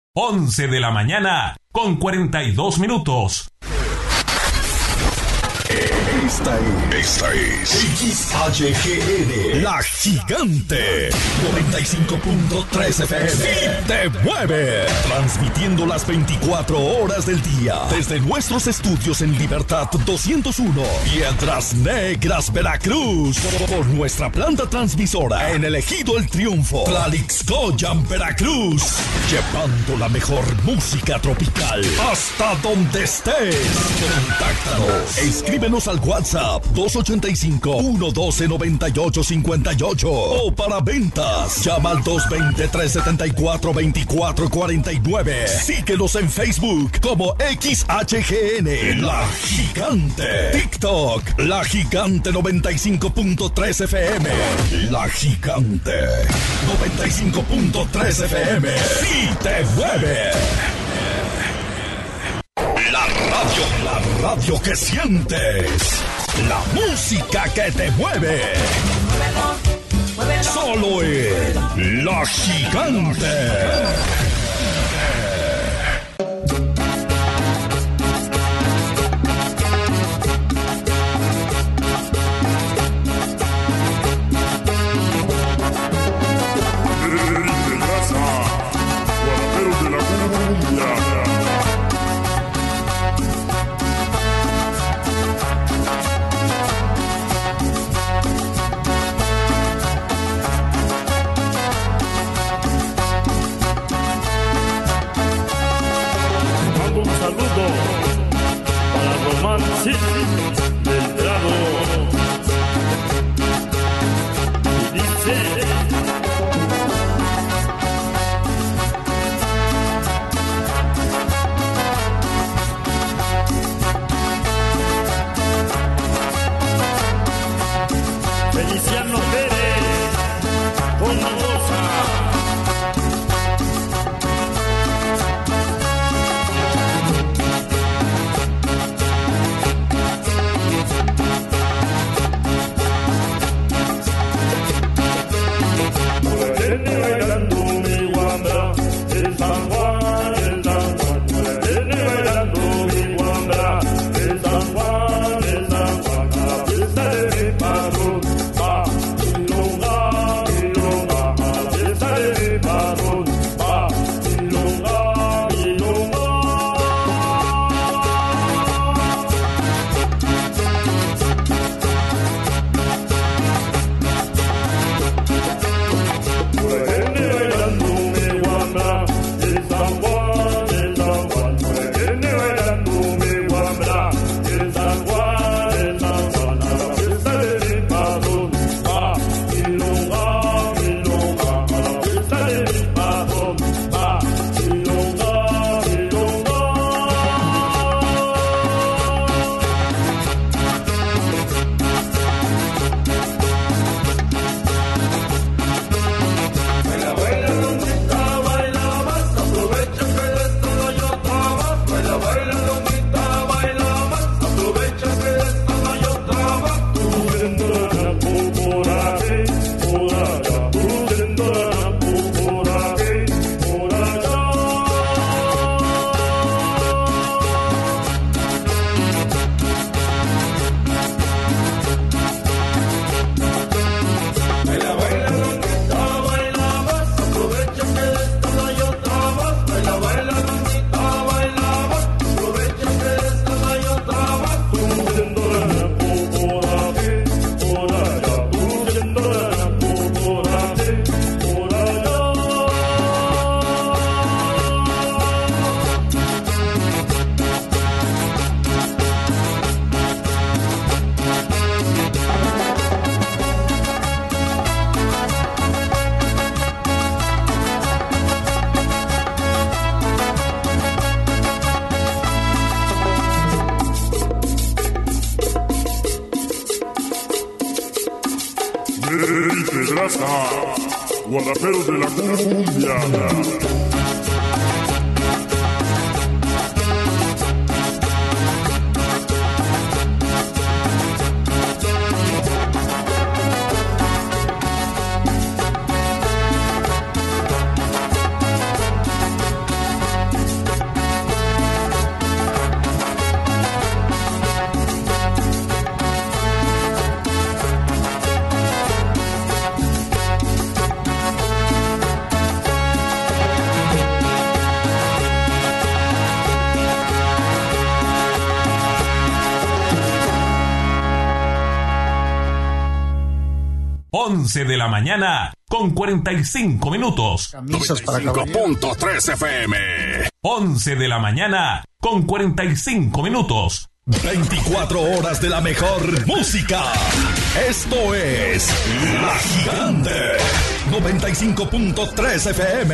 11 de la mañana con 42 minutos. Esta es XHGN, La Gigante, 95.3 FM. Y te mueve, transmitiendo las 24 horas del día desde nuestros estudios en Libertad 201, Piedras Negras, Veracruz, por nuestra planta transmisora en el Ejido El Triunfo, Tlalixcoyan, Veracruz, llevando la mejor música tropical hasta donde estés. Contáctanos, escríbenos al WhatsApp 285-112-9858 o para ventas llama al 220-374-2449. Síguenos en Facebook como XHGN La Gigante, TikTok La Gigante 95.3 FM, La Gigante 95.3 FM. Y te mueve. La radio que sientes, la música que te mueve. Solo en La Gigante. Sí, del grado. Y dice: Feliciano Pérez con la moza. Bailando mi guambra, el San Juan, el San Juan. Bailando mi guambra, el San Juan, el San Juan. A la fiesta de mi patrón, va, milonga, milonga. A la fiesta de mi patrón, va, milonga, milonga. Bailando mi guambra, el San Juan, el San Juan. Bailando mi guambra, el San Juan, el San Juan. A la fiesta de mi patrón, va, milonga, milonga. A la fiesta de mi patrón, va, milonga, milonga. Baila, baila, longuita, baila más, aprovecha que de esto no hay otra más. Baila, baila, longuita, baila más, aprovecha que de esto no hay otra más. Tú yendo la napo por aquí, por allá. Tú yendo la napo por aquí, por allá. Baila, baila, longuita, baila más, aprovecha que de esto no hay otra más. Baila, baila, longuita, baila más, aprovecha que de esto no hay otra más. Tú yendo la napo por aquí, por allá. Tú yendo la napo por aquí, por allá. Eri Pedraza, guardaperos de la cumbia. 11 de la mañana con 45 minutos. 95.3 FM. 11 de la mañana con 45 minutos. 24 horas de la mejor música. Esto es La Gigante. 95.3 FM.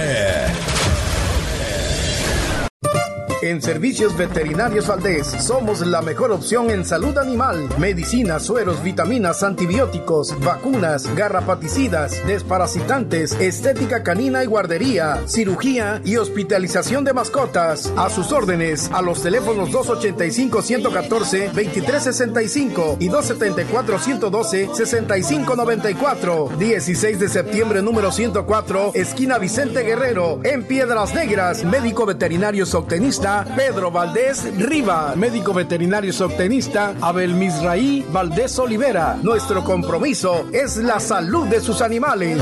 En Servicios Veterinarios Valdés somos la mejor opción en salud animal. Medicinas, sueros, vitaminas, antibióticos, vacunas, garrapaticidas, desparasitantes, estética canina y guardería, cirugía y hospitalización de mascotas. A sus órdenes a los teléfonos 285-114-2365 y 274-112-6594. 16 de septiembre número 104, esquina Vicente Guerrero, en Piedras Negras. Médico veterinario zootecnista Pedro Valdés Riva. Médico veterinario zootecnista Abel Misraí Valdés Olivera. Nuestro compromiso es la salud de sus animales.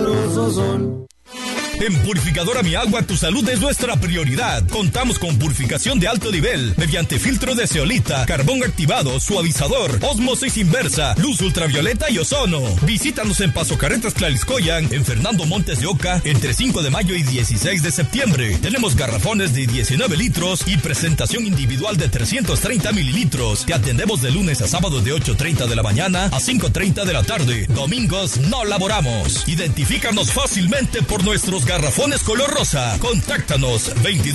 En Purificadora Mi Agua, tu salud es nuestra prioridad. Contamos con purificación de alto nivel mediante filtro de zeolita, carbón activado, suavizador, ósmosis inversa, luz ultravioleta y ozono. Visítanos en Paso Carretas Tlaliscoyan, en Fernando Montes de Oca, entre 5 de mayo y 16 de septiembre. Tenemos garrafones de 19 litros y presentación individual de 330 mililitros. Te atendemos de lunes a sábado de 8:30 de la mañana a 5:30 de la tarde. Domingos no laboramos. Identifícanos fácilmente por nuestros garrafones color rosa. Contáctanos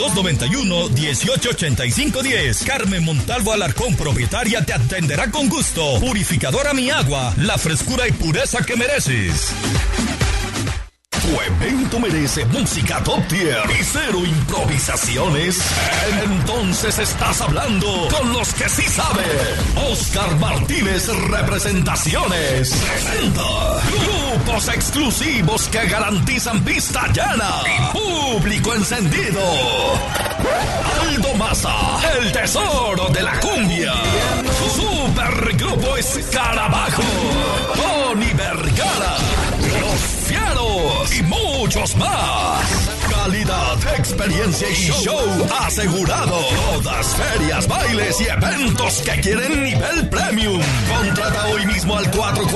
2291-188510. Carmen Montalvo Alarcón, propietaria, te atenderá con gusto. Purificadora Mi Agua, la frescura y pureza que mereces. Tu evento merece música top tier y cero improvisaciones. Entonces estás hablando con los que sí saben. Oscar Martínez Representaciones presenta grupos exclusivos que garantizan pista llena y público encendido. Aldo Maza, el tesoro de la cumbia. Supergrupo Escarabajo. Tony Vergara. Los Fieros y muchos más. Calidad, experiencia y show asegurado. Todas ferias, bailes y eventos que quieren nivel premium. Contrata hoy mismo al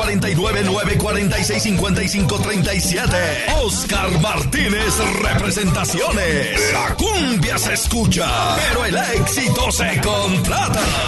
449-946-5537. Oscar Martínez Representaciones. La cumbia se escucha, pero el éxito se contrata.